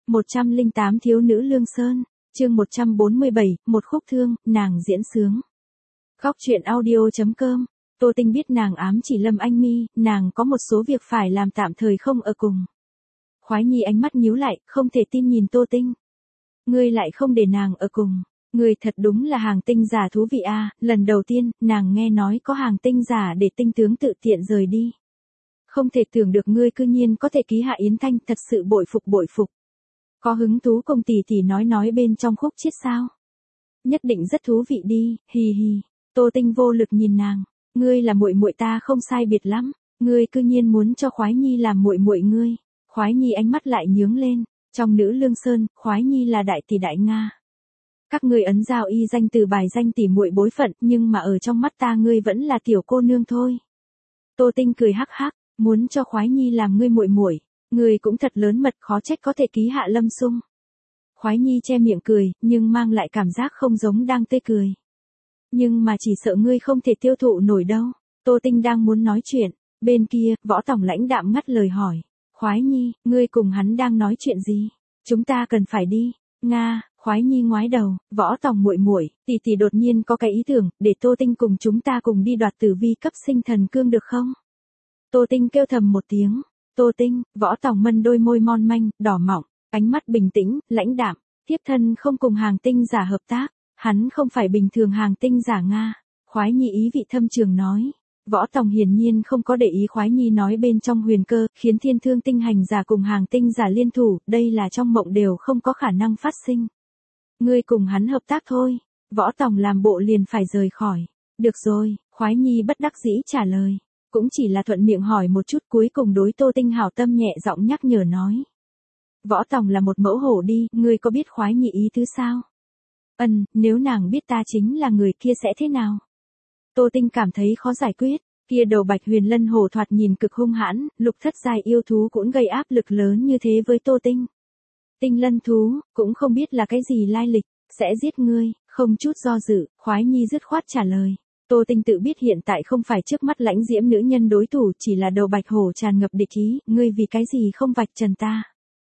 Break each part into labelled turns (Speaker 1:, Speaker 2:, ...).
Speaker 1: 108 Thiếu nữ Lương Sơn, chương 147, một khúc thương, nàng diễn sướng. Góc truyện audio.com, Tô Tinh biết nàng ám chỉ Lâm Anh Mi, nàng có một số việc phải làm tạm thời không ở cùng. Khoái Nhi ánh mắt nhíu lại, không thể tin nhìn Tô Tinh. Ngươi lại không để nàng ở cùng. Ngươi thật đúng là hàng tinh giả thú vị a, lần đầu tiên, nàng nghe nói có hàng tinh giả để tinh tướng tự tiện rời đi. Không thể tưởng được ngươi cư nhiên có thể ký hạ Yến Thanh, thật sự bội phục. Có hứng thú cùng tỷ tỷ nói bên trong khúc chiết sao? Nhất định rất thú vị đi, hì hì. Tô Tinh vô lực nhìn nàng, ngươi là muội muội ta không sai biệt lắm, ngươi cư nhiên muốn cho Khoái Nhi làm muội muội ngươi. Khoái Nhi ánh mắt lại nhướng lên, trong nữ Lương Sơn, Khoái Nhi là đại tỷ đại Nga. Các ngươi ấn giao y danh từ bài danh tỷ muội bối phận, nhưng mà ở trong mắt ta ngươi vẫn là tiểu cô nương thôi. Tô Tinh cười hắc hắc, muốn cho Khoái Nhi làm ngươi muội muội, ngươi cũng thật lớn mật, khó trách có thể ký hạ Lâm Sung. Khoái Nhi che miệng cười, nhưng mang lại cảm giác không giống đang tươi cười. Nhưng mà chỉ sợ ngươi không thể tiêu thụ nổi đâu. Tô Tinh đang muốn nói chuyện, bên kia, Võ Tổng lãnh đạm ngắt lời hỏi. Khoái Nhi, ngươi cùng hắn đang nói chuyện gì? Chúng ta cần phải đi. Nga, Khoái Nhi ngoái đầu, Võ Tổng muội muội, tỷ đột nhiên có cái ý tưởng, để Tô Tinh cùng chúng ta cùng đi đoạt tử vi cấp sinh thần cương được không? Tô Tinh kêu thầm một tiếng. Tô Tinh, Võ Tổng mân đôi môi mon manh, đỏ mọng, ánh mắt bình tĩnh, lãnh đạm, tiếp thân không cùng hàng tinh giả hợp tác, hắn không phải bình thường hàng tinh giả Nga. Khoái Nhi ý vị thâm trường nói. Võ Tổng hiển nhiên không có để ý Khoái Nhi nói bên trong huyền cơ, khiến thiên thương tinh hành giả cùng hàng tinh giả liên thủ, đây là trong mộng đều không có khả năng phát sinh. Ngươi cùng hắn hợp tác thôi. Võ Tổng làm bộ liền phải rời khỏi. Được rồi, Khoái Nhi bất đắc dĩ trả lời. Cũng chỉ là thuận miệng hỏi một chút, cuối cùng đối Tô Tinh hảo tâm nhẹ giọng nhắc nhở nói. Võ Tổng là một mẫu hổ đi, ngươi có biết Khoái Nhi ý thứ sao? Nếu nàng biết ta chính là người kia sẽ thế nào? Tô Tinh cảm thấy khó giải quyết, kia đầu Bạch Huyền Lân hổ thoạt nhìn cực hung hãn, lục thất giai yêu thú cũng gây áp lực lớn như thế với Tô Tinh. Tinh lân thú, cũng không biết là cái gì lai lịch, sẽ giết ngươi, không chút do dự, Khoái Nhi dứt khoát trả lời. Tô Tinh tự biết hiện tại không phải trước mắt lãnh diễm nữ nhân đối thủ, chỉ là đầu bạch hổ tràn ngập địch ý, ngươi vì cái gì không vạch trần ta?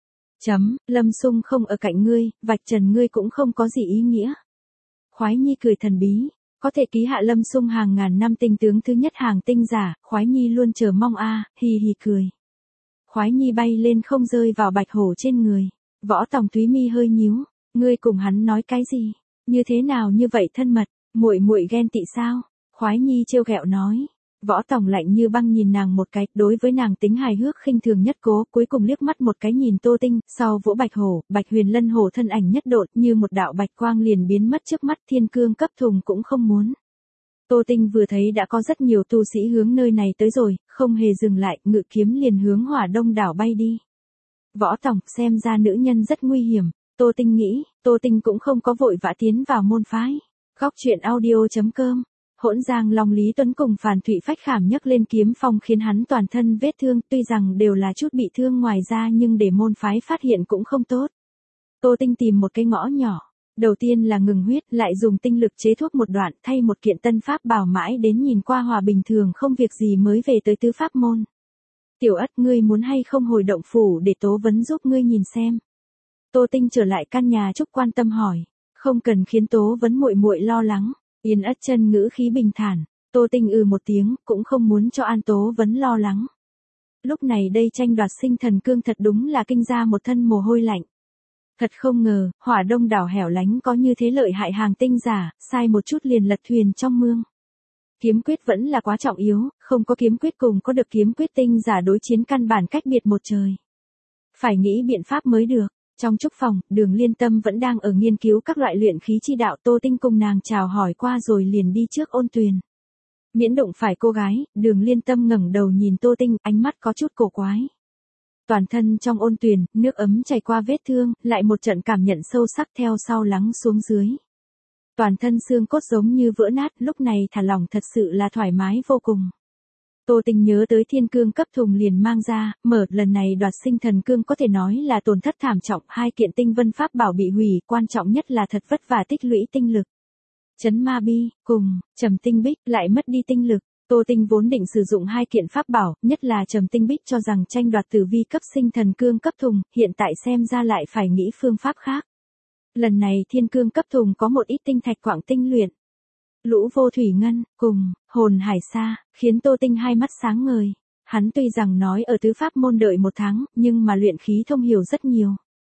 Speaker 1: Lâm Sung không ở cạnh ngươi, vạch trần ngươi cũng không có gì ý nghĩa. Khoái Nhi cười thần bí, có thể ký hạ Lâm Sung hàng ngàn năm tinh tướng thứ nhất hàng tinh giả, Khoái Nhi luôn chờ mong hì hì cười. Khoái Nhi bay lên không rơi vào bạch hổ trên người. Võ Tổng Thúy mi hơi nhíu, ngươi cùng hắn nói cái gì? Như thế nào như vậy thân mật, muội ghen tị sao? Khoái Nhi trêu ghẹo nói. Võ Tổng lạnh như băng nhìn nàng một cái, đối với nàng tính hài hước khinh thường nhất cố, cuối cùng liếc mắt một cái nhìn Tô Tinh, sau vỗ bạch hổ, Bạch Huyền Lân hổ thân ảnh nhất độn, như một đạo bạch quang liền biến mất trước mắt, thiên cương cấp thùng cũng không muốn. Tô Tinh vừa thấy đã có rất nhiều tu sĩ hướng nơi này tới rồi, không hề dừng lại, ngự kiếm liền hướng Hỏa Đông đảo bay đi. Võ Tổng, xem ra nữ nhân rất nguy hiểm, Tô Tinh nghĩ, Tô Tinh cũng không có vội vã tiến vào môn phái. Góc truyện audio.com. Hỗn Giang Long Lý Tuấn cùng Phàn Thụy Phách Khảm nhấc lên kiếm phong khiến hắn toàn thân vết thương, tuy rằng đều là chút bị thương ngoài ra nhưng để môn phái phát hiện cũng không tốt. Tô Tinh tìm một cái ngõ nhỏ, đầu tiên là ngừng huyết, lại dùng tinh lực chế thuốc một đoạn, thay một kiện tân pháp bảo mãi đến nhìn qua hòa bình thường không việc gì mới về tới tứ pháp môn. Tiểu Ất, ngươi muốn hay không hồi động phủ để Tố Vấn giúp ngươi nhìn xem? Tô Tinh trở lại căn nhà Trúc quan tâm hỏi. Không cần khiến Tố Vấn muội lo lắng. Yên Ất chân ngữ khí bình thản. Tô Tinh một tiếng, cũng không muốn cho An Tố Vấn lo lắng. Lúc này đây tranh đoạt sinh thần cương thật đúng là kinh ra một thân mồ hôi lạnh. Thật không ngờ, Hỏa Đông đảo hẻo lánh có như thế lợi hại hàng tinh giả, sai một chút liền lật thuyền trong mương. Kiếm quyết vẫn là quá trọng yếu, không có kiếm quyết cùng có được kiếm quyết tinh giả đối chiến căn bản cách biệt một trời. Phải nghĩ biện pháp mới được. Trong trúc phòng, Đường Liên Tâm vẫn đang ở nghiên cứu các loại luyện khí chi đạo, Tô Tinh cùng nàng chào hỏi qua rồi liền đi trước ôn tuyền. Miễn đụng phải cô gái, Đường Liên Tâm ngẩng đầu nhìn Tô Tinh, ánh mắt có chút cổ quái. Toàn thân trong ôn tuyền, nước ấm chảy qua vết thương, lại một trận cảm nhận sâu sắc theo sau lắng xuống dưới. Toàn thân xương cốt giống như vỡ nát, lúc này thả lỏng thật sự là thoải mái vô cùng. Tô Tinh nhớ tới thiên cương cấp thùng liền mang ra, lần này đoạt sinh thần cương có thể nói là tổn thất thảm trọng, 2 kiện tinh vân pháp bảo bị hủy, quan trọng nhất là thật vất vả tích lũy tinh lực. Chấn ma bi, cùng, trầm tinh bích, lại mất đi tinh lực, Tô Tinh vốn định sử dụng hai kiện pháp bảo, nhất là Trầm Tinh Bích cho rằng tranh đoạt tử vi cấp sinh thần cương cấp thùng, hiện tại xem ra lại phải nghĩ phương pháp khác. Lần này thiên cương cấp thùng có một ít tinh thạch quảng tinh luyện. Lũ vô thủy ngân, cùng, hồn hải sa, khiến Tô Tinh hai mắt sáng ngời. Hắn tuy rằng nói ở tứ pháp môn đợi 1 tháng, nhưng mà luyện khí thông hiểu rất nhiều.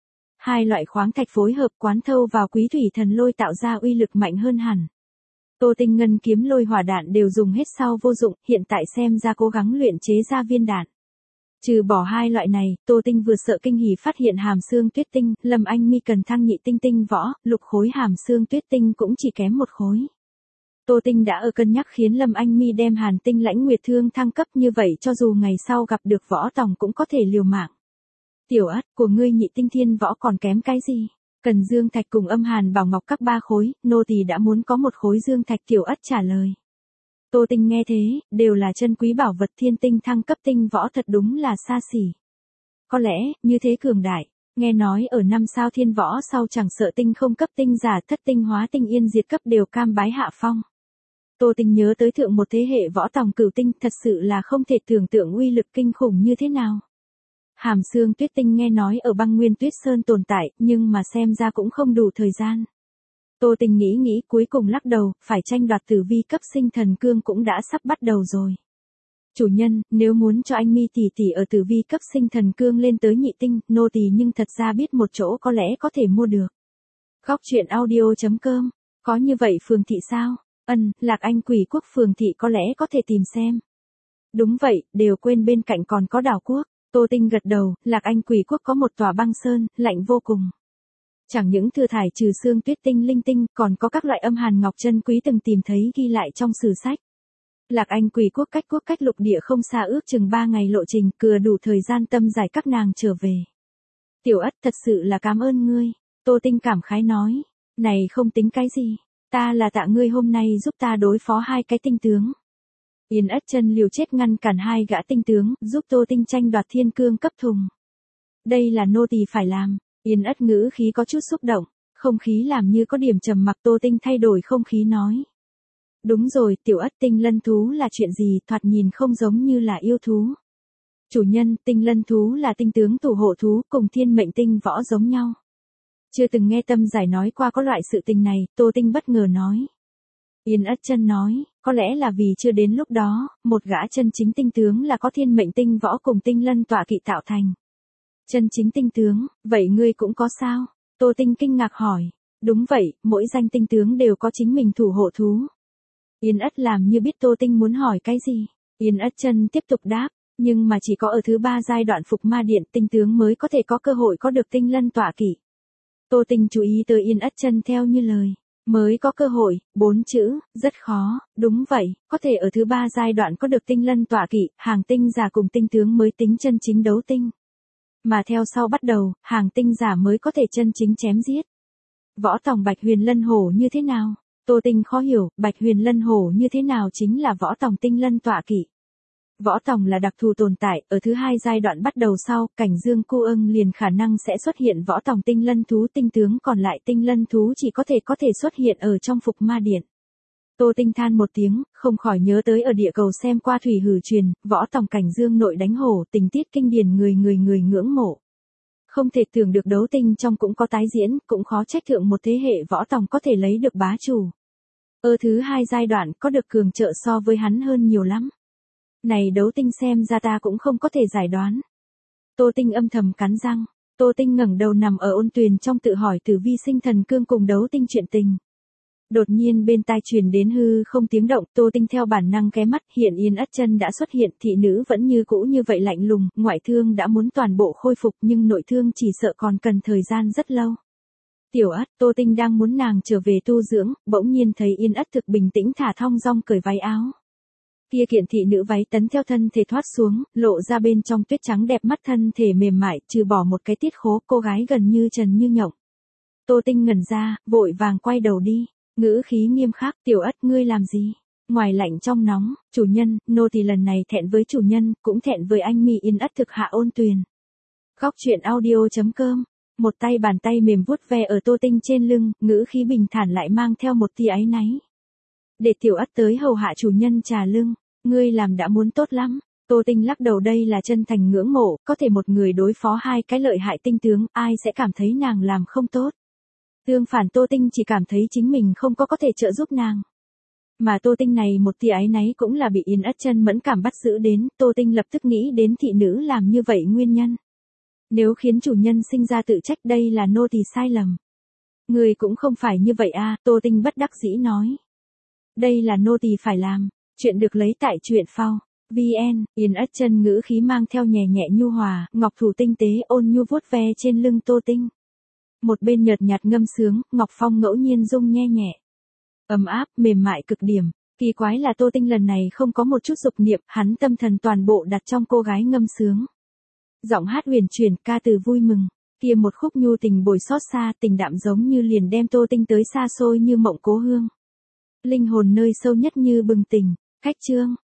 Speaker 1: Hai loại khoáng thạch phối hợp quán thâu vào quý thủy thần lôi tạo ra uy lực mạnh hơn hẳn. Tô Tinh ngân kiếm lôi hỏa đạn đều dùng hết sau vô dụng, hiện tại xem ra cố gắng luyện chế ra viên đạn. Trừ bỏ hai loại này, Tô Tinh vừa sợ kinh hỉ phát hiện hàm xương tuyết tinh, Lâm Anh Mi cần thăng nhị tinh tinh võ, lục khối hàm xương tuyết tinh cũng chỉ kém 1 khối. Tô Tinh đã ở cân nhắc khiến Lâm Anh Mi đem hàn tinh lãnh nguyệt thương thăng cấp, như vậy cho dù ngày sau gặp được võ tòng cũng có thể liều mạng. Tiểu Ất, của ngươi nhị tinh thiên võ còn kém cái gì? Cần dương thạch cùng âm hàn bảo ngọc các 3 khối, nô tỳ đã muốn có 1 khối dương thạch. Tiểu Ất trả lời. Tô Tinh nghe thế, đều là chân quý bảo vật, thiên tinh thăng cấp tinh võ thật đúng là xa xỉ. Có lẽ, như thế cường đại, nghe nói ở 5 sao thiên võ sau chẳng sợ tinh không cấp tinh giả thất tinh hóa tinh yên diệt cấp đều cam bái hạ phong. Tô Tinh nhớ tới thượng một thế hệ võ tòng cửu tinh, thật sự là không thể tưởng tượng uy lực kinh khủng như thế nào. Hàm xương tuyết tinh nghe nói ở băng nguyên tuyết sơn tồn tại, nhưng mà xem ra cũng không đủ thời gian. Tô Tinh nghĩ cuối cùng lắc đầu, phải tranh đoạt tử vi cấp sinh thần cương cũng đã sắp bắt đầu rồi. Chủ nhân, nếu muốn cho anh Mi tỷ tỷ ở tử vi cấp sinh thần cương lên tới nhị tinh, nô tỳ nhưng thật ra biết một chỗ có lẽ có thể mua được. Góc truyện audio.com, có như vậy phường thị sao? Lạc Anh Quỷ Quốc phường thị có lẽ có thể tìm xem. Đúng vậy, đều quên bên cạnh còn có đảo quốc. Tô Tinh gật đầu, Lạc Anh Quỷ Quốc có một tòa băng sơn, lạnh vô cùng. Chẳng những thừa thải trừ xương tuyết tinh linh tinh, còn có các loại âm hàn ngọc chân quý từng tìm thấy ghi lại trong sử sách. Lạc Anh Quỷ Quốc cách lục địa không xa, ước chừng 3 ngày lộ trình, cừa đủ thời gian tâm giải các nàng trở về. Tiểu Ất, thật sự là cảm ơn ngươi. Tô Tinh cảm khái nói. Này không tính cái gì. Ta là tạ ngươi hôm nay giúp ta đối phó 2 cái tinh tướng. Yên Ất chân liều chết ngăn cản 2 gã tinh tướng, giúp Tô Tinh tranh đoạt thiên cương cấp thùng. Đây là nô tỳ phải làm. Yên Ất ngữ khí có chút xúc động, không khí làm như có điểm trầm mặc. Tô Tinh thay đổi không khí nói. Đúng rồi, Tiểu Ất, tinh lân thú là chuyện gì, thoạt nhìn không giống như là yêu thú. Chủ nhân, tinh lân thú là tinh tướng thủ hộ thú, cùng thiên mệnh tinh võ giống nhau. Chưa từng nghe tâm giải nói qua có loại sự tình này, Tô Tinh bất ngờ nói. Yên Ất chân nói, có lẽ là vì chưa đến lúc đó, một gã chân chính tinh tướng là có thiên mệnh tinh võ cùng tinh lân tọa kỵ tạo thành. Chân chính tinh tướng, vậy ngươi cũng có sao? Tô Tinh kinh ngạc hỏi. Đúng vậy, mỗi danh tinh tướng đều có chính mình thủ hộ thú. Yên Ất làm như biết Tô Tinh muốn hỏi cái gì. Yên Ất chân tiếp tục đáp, nhưng mà chỉ có ở thứ 3 giai đoạn phục ma điện tinh tướng mới có thể có cơ hội có được tinh lân tọa kỵ. Tô Tinh chú ý tới Yên Ất chân theo như lời. Mới có cơ hội, 4 chữ, rất khó, đúng vậy, có thể ở thứ 3 giai đoạn có được tinh lân tọa kỵ, hàng tinh giả cùng tinh tướng mới tính chân chính đấu tinh. Mà theo sau bắt đầu, hàng tinh giả mới có thể chân chính chém giết. Võ tòng Bạch Huyền Lân Hổ như thế nào? Tô Tinh khó hiểu, Bạch Huyền Lân Hổ như thế nào chính là võ tòng tinh lân tọa kỵ. Võ tòng là đặc thù tồn tại, ở thứ 2 giai đoạn bắt đầu sau, cảnh dương cu ưng liền khả năng sẽ xuất hiện võ tòng tinh lân thú, tinh tướng còn lại tinh lân thú chỉ có thể xuất hiện ở trong phục ma điện. Tô Tinh than một tiếng, không khỏi nhớ tới ở địa cầu xem qua thủy hử truyền, võ tòng cảnh dương nội đánh hổ, tình tiết kinh điển người ngưỡng mộ. Không thể tưởng được đấu tinh trong cũng có tái diễn, cũng khó trách thượng một thế hệ võ tòng có thể lấy được bá chủ. Ở thứ 2 giai đoạn có được cường trợ so với hắn hơn nhiều lắm. Này đấu tinh xem ra ta cũng không có thể giải đoán. Tô Tinh âm thầm cắn răng. Tô Tinh ngẩng đầu nằm ở ôn tuyền trong tự hỏi tử vi sinh thần cương cùng đấu tinh chuyện tình. Đột nhiên bên tai truyền đến hư không tiếng động, Tô Tinh theo bản năng ghé mắt, hiện Yên Ất chân đã xuất hiện, thị nữ vẫn như cũ như vậy lạnh lùng, ngoại thương đã muốn toàn bộ khôi phục nhưng nội thương chỉ sợ còn cần thời gian rất lâu. Tiểu Ất, Tô Tinh đang muốn nàng trở về tu dưỡng, bỗng nhiên thấy Yên Ất thực bình tĩnh thả thong dong cởi váy áo. Kia kiện thị nữ váy tấn theo thân thể thoát xuống, lộ ra bên trong tuyết trắng đẹp mắt, thân thể mềm mại, trừ bỏ một cái tiết khố, cô gái gần như trần như nhộng. Tô Tinh ngẩn ra, vội vàng quay đầu đi, ngữ khí nghiêm khắc, Tiểu Ất ngươi làm gì? Ngoài lạnh trong nóng, chủ nhân, nô tỳ lần này thẹn với chủ nhân, cũng thẹn với anh Mi. Yên Ất thực hạ ôn tuyền. Góc truyện audio.com, một tay bàn tay mềm vuốt ve ở Tô Tinh trên lưng, ngữ khí bình thản lại mang theo một tia áy náy. Để Tiểu Ất tới hầu hạ chủ nhân trà lưng. Ngươi làm đã muốn tốt lắm. Tô Tinh lắc đầu, đây là chân thành ngưỡng mộ, có thể một người đối phó hai cái lợi hại tinh tướng, ai sẽ cảm thấy nàng làm không tốt. Tương phản Tô Tinh chỉ cảm thấy chính mình không có thể trợ giúp nàng. Mà Tô Tinh này một tia áy náy cũng là bị Yến Ất Chân mẫn cảm bắt giữ đến, Tô Tinh lập tức nghĩ đến thị nữ làm như vậy nguyên nhân. Nếu khiến chủ nhân sinh ra tự trách, đây là nô tỳ sai lầm. Người cũng không phải như vậy a, Tô Tinh bất đắc dĩ nói. Đây là nô tỳ phải làm, chuyện được lấy tại truyện phao. VN, Yến Ất Chân ngữ khí mang theo nhẹ nhẹ nhu hòa, ngọc thủ tinh tế ôn nhu vuốt ve trên lưng Tô Tinh. Một bên nhợt nhạt ngâm sướng, ngọc phong ngẫu nhiên rung nghe nhẹ. Ấm áp, mềm mại cực điểm. Kỳ quái là Tô Tinh lần này không có một chút dục niệm, hắn tâm thần toàn bộ đặt trong cô gái ngâm sướng. Giọng hát huyền chuyển, ca từ vui mừng. Kia một khúc nhu tình bồi xót xa, tình đạm giống như liền đem Tô Tinh tới xa xôi như mộng cố hương. Linh hồn nơi sâu nhất như bừng tỉnh. Khách chương.